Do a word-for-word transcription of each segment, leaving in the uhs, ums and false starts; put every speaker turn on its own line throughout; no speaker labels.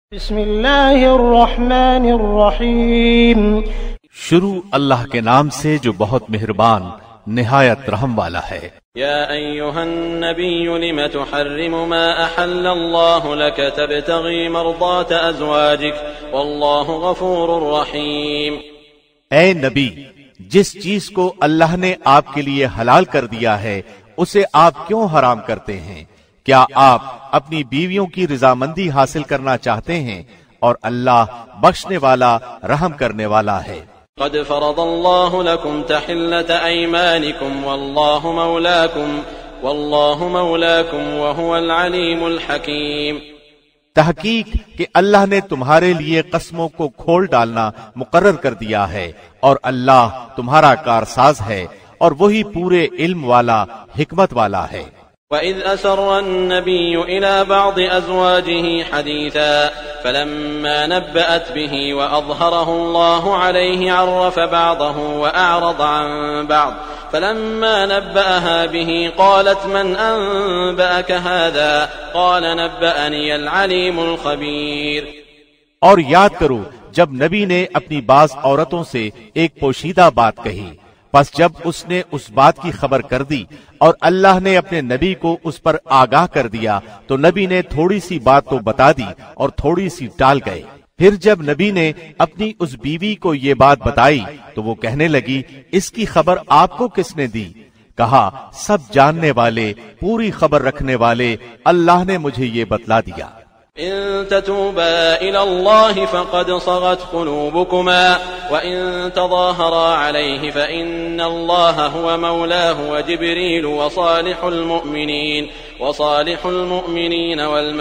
بسم اللہ الرحمن الرحیم،
شروع اللہ کے نام سے جو بہت مہربان نہایت رحم والا ہے۔
یا ایھا النبی لم تحرم ما احل اللہ لک تبتغی مرضات ازواجک واللہ غفور رحیم۔
اے نبی، جس چیز کو اللہ نے آپ کے لیے حلال کر دیا ہے اسے آپ کیوں حرام کرتے ہیں؟ کیا آپ اپنی بیویوں کی رضامندی حاصل کرنا چاہتے ہیں؟ اور اللہ بخشنے والا رحم کرنے والا ہے۔
قد فرض اللہ لکم تحلۃ ایمانکم واللہ مولاکم واللہ مولاکم وہو العلیم الحکیم۔
تحقیق کہ اللہ نے تمہارے لیے قسموں کو کھول ڈالنا مقرر کر دیا ہے، اور اللہ تمہارا کارساز ہے، اور وہی پورے علم والا حکمت والا ہے۔
وَإِذْ أَسَرَّ النَّبِيُّ إِلَى بَعْضِ أَزْوَاجِهِ حَدِيثًا فَلَمَّا نَبَّأَتْ بِهِ وَأَظْهَرَهُ اللَّهُ عَلَيْهِ عَرَّفَ بَعْضَهُ وَأَعْرَضَ عَن بَعْضٍ فَلَمَّا نَبَّأَهَا بِهِ قَالَتْ مَنْ أَنبَأَكَ هَذَا قَالَ نَبَّأَنِيَ الْعَلِيمُ الْخَبِيرُ۔
اور یاد کرو جب نبی نے اپنی بعض عورتوں سے ایک پوشیدہ بات کہی، پس جب اس نے اس بات کی خبر کر دی اور اللہ نے اپنے نبی کو اس پر آگاہ کر دیا تو نبی نے تھوڑی سی بات تو بتا دی اور تھوڑی سی ٹال گئے۔ پھر جب نبی نے اپنی اس بیوی کو یہ بات بتائی تو وہ کہنے لگی، اس کی خبر آپ کو کس نے دی؟ کہا، سب جاننے والے، پوری خبر رکھنے والے اللہ نے مجھے یہ بتلا دیا۔
إن تتوبا إلى الله فقد صغت قلوبكما وإن تظاهرا عليه فإن الله هو مولاه وجبريل وصالح المؤمنين وصالح المؤمنين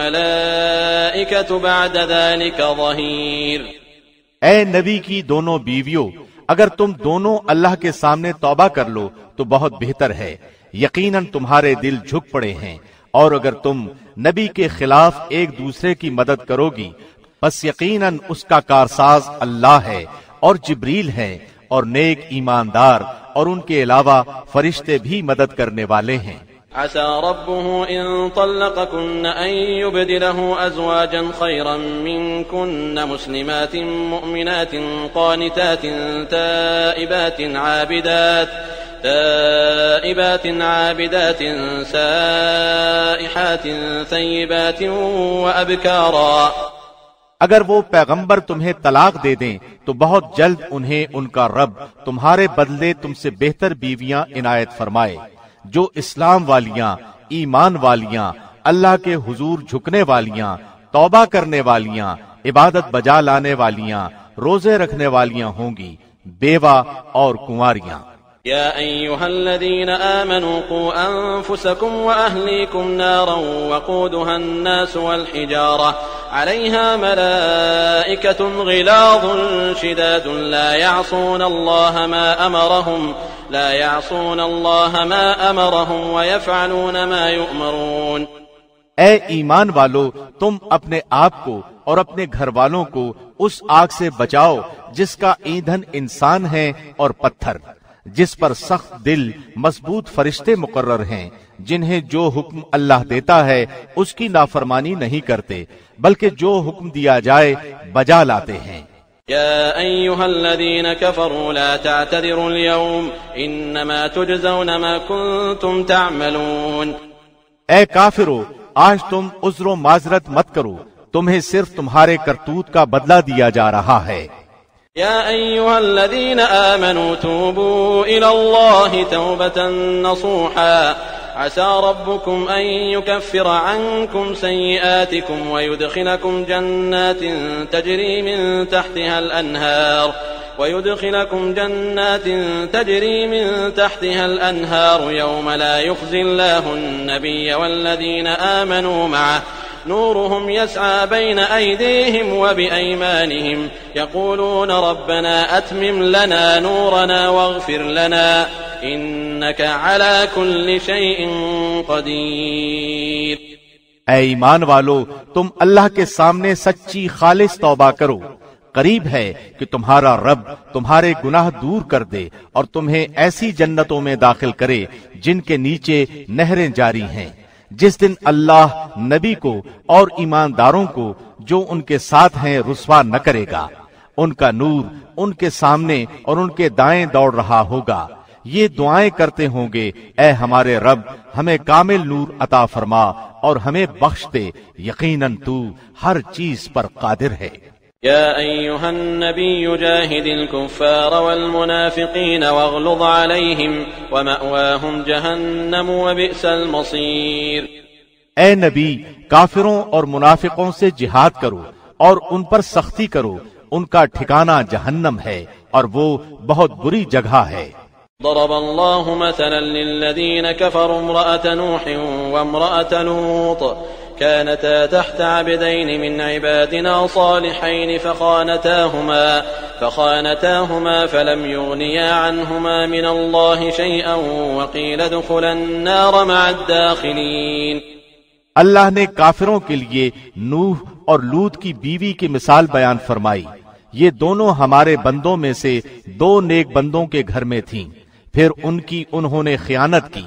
والملائكة بعد ذلك ظهير۔
اے نبی کی دونوں بیویوں، اگر تم دونوں اللہ کے سامنے توبہ کر لو تو بہت بہتر ہے، یقیناً تمہارے دل جھک پڑے ہیں، اور اگر تم نبی کے خلاف ایک دوسرے کی مدد کرو گی پس یقیناً اس کا کارساز اللہ ہے اور جبریل ہے اور نیک ایماندار اور ان کے علاوہ فرشتے بھی مدد کرنے والے ہیں۔
عسى ربه إن طلقكن أن يبدله أزواجا خيرا منكن مسلمات مؤمنات قانتات تائبات عابدات تائبات عابدات سائحات ثيبات وأبكارا۔
اگر وہ پیغمبر تمہیں طلاق دے دیں تو بہت جلد انہیں ان کا رب تمہارے بدلے تم سے بہتر بیویاں عنایت فرمائے، جو اسلام والیاں، ایمان والیاں، اللہ کے حضور جھکنے والیاں، توبہ کرنے والیاں، عبادت بجا لانے والیاں، روزے رکھنے والیاں ہوں گی، بیوہ اور کنواریاں۔
يا أيها الذين آمنوا قوا أنفسكم وأهليكم نارا وقودها الناس والحجارة عليها ملائكة غلاظ شداد لا يعصون الله ما أمرهم لا يعصون الله ما أمرهم ويفعلون ما يؤمرون۔
اے ایمان والو، تم اپنے آپ کو اور اپنے گھر والوں کو اس آگ سے بچاؤ جس کا ایندھن انسان ہے اور پتھر، جس پر سخت دل مضبوط فرشتے مقرر ہیں، جنہیں جو حکم اللہ دیتا ہے اس کی نافرمانی نہیں کرتے بلکہ جو حکم دیا جائے بجا لاتے ہیں۔
يا أيها الذين كفروا لا تعتذروا اليوم إنما تجزون ما كنتم تعملون۔
اے کافرو، آج تم عذر و معذرت مت کرو، تمہیں صرف تمہارے کرتوت کا بدلہ دیا جا رہا ہے۔
يا أيها الذين آمنوا توبوا إلى الله توبة نصوحا عسى ربكم أن يكفر عنكم سيئاتكم ويدخلكم جنات تجري من تحتها الأنهار ويدخلكم جنات تجري من تحتها الأنهار يوم لا يخزي الله النبي والذين آمنوا معه نورهم يسعى بين أيديهم وبأيمانهم يقولون ربنا أتمم لنا نورنا واغفر لنا إنك على كل شيء قدير۔
اے ایمان والو، تم اللہ کے سامنے سچی خالص توبہ کرو، قریب ہے کہ تمہارا رب تمہارے گناہ دور کر دے اور تمہیں ایسی جنتوں میں داخل کرے جن کے نیچے نہریں جاری ہیں، جس دن اللہ نبی کو اور ایمانداروں کو جو ان کے ساتھ ہیں رسوا نہ کرے گا، ان کا نور ان کے سامنے اور ان کے دائیں دوڑ رہا ہوگا، یہ دعائیں کرتے ہوں گے، اے ہمارے رب ہمیں کامل نور عطا فرما اور ہمیں بخش دے، یقیناً تو ہر چیز پر قادر ہے۔
يا أيها النبي جاهد الكفار والمنافقين واغلظ عليهم ومأواهم جهنم وبئس المصير۔
اے نبی کافروں اور منافقوں سے جہاد کرو اور ان پر سختی کرو، ان کا ٹھکانہ جہنم ہے اور وہ بہت بری جگہ ہے۔
ضرب الله مثلا للذين كفروا امرأة نوح وامرأة لوط كانتا تحت عبدين من عبادنا صالحين فخانتاهما فخانتاهما فلم يغنيا عنهما من الله شيئا وقيل ادخلا النار مع الداخلين۔
اللہ نے کافروں کے لیے نوح اور لوط کی بیوی کی مثال بیان فرمائی، یہ دونوں ہمارے بندوں میں سے دو نیک بندوں کے گھر میں تھیں، پھر ان کی انہوں نے خیانت کی،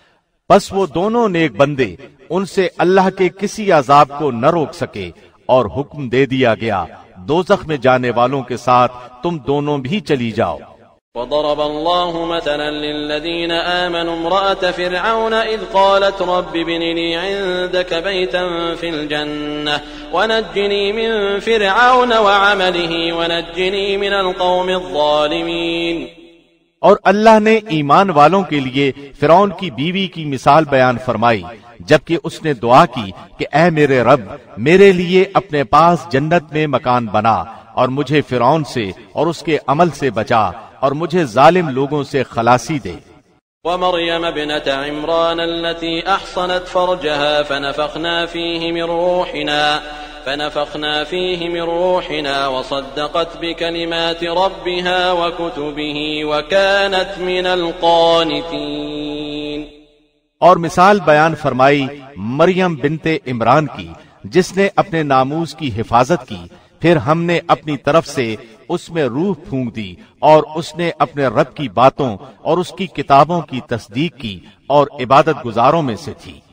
پس وہ دونوں نیک بندے ان سے اللہ کے کسی عذاب کو نہ روک سکے اور حکم دے دیا گیا دوزخ میں جانے والوں کے ساتھ تم دونوں بھی چلی جاؤ۔
وضرب الله مثلا للذين آمنوا امرأة فرعون إذ قالت رب ابن لي عندك بيتا في الجنة ونجني من فرعون وعمله ونجني من القوم الظالمين۔
اور اللہ نے ایمان والوں کے لیے فرعون کی بیوی کی مثال بیان فرمائی جبکہ اس نے دعا کی کہ اے میرے رب میرے لیے اپنے پاس جنت میں مکان بنا اور مجھے فرعون سے اور اس کے عمل سے بچا اور مجھے ظالم لوگوں سے خلاصی دے۔
ومريم ابنة عمران التي أحصنت فرجها فنفخنا فيه من روحنا فنفخنا فيه من روحنا وصدقت بكلمات ربها وكتبه وكانت من القانتين۔
اور مثال بیان فرمائی مریم بنت عمران کی جس نے اپنے ناموس کی حفاظت کی، پھر ہم نے اپنی طرف سے اس میں روح پھونک دی اور اس نے اپنے رب کی باتوں اور اس کی کتابوں کی تصدیق کی اور عبادت گزاروں میں سے تھی۔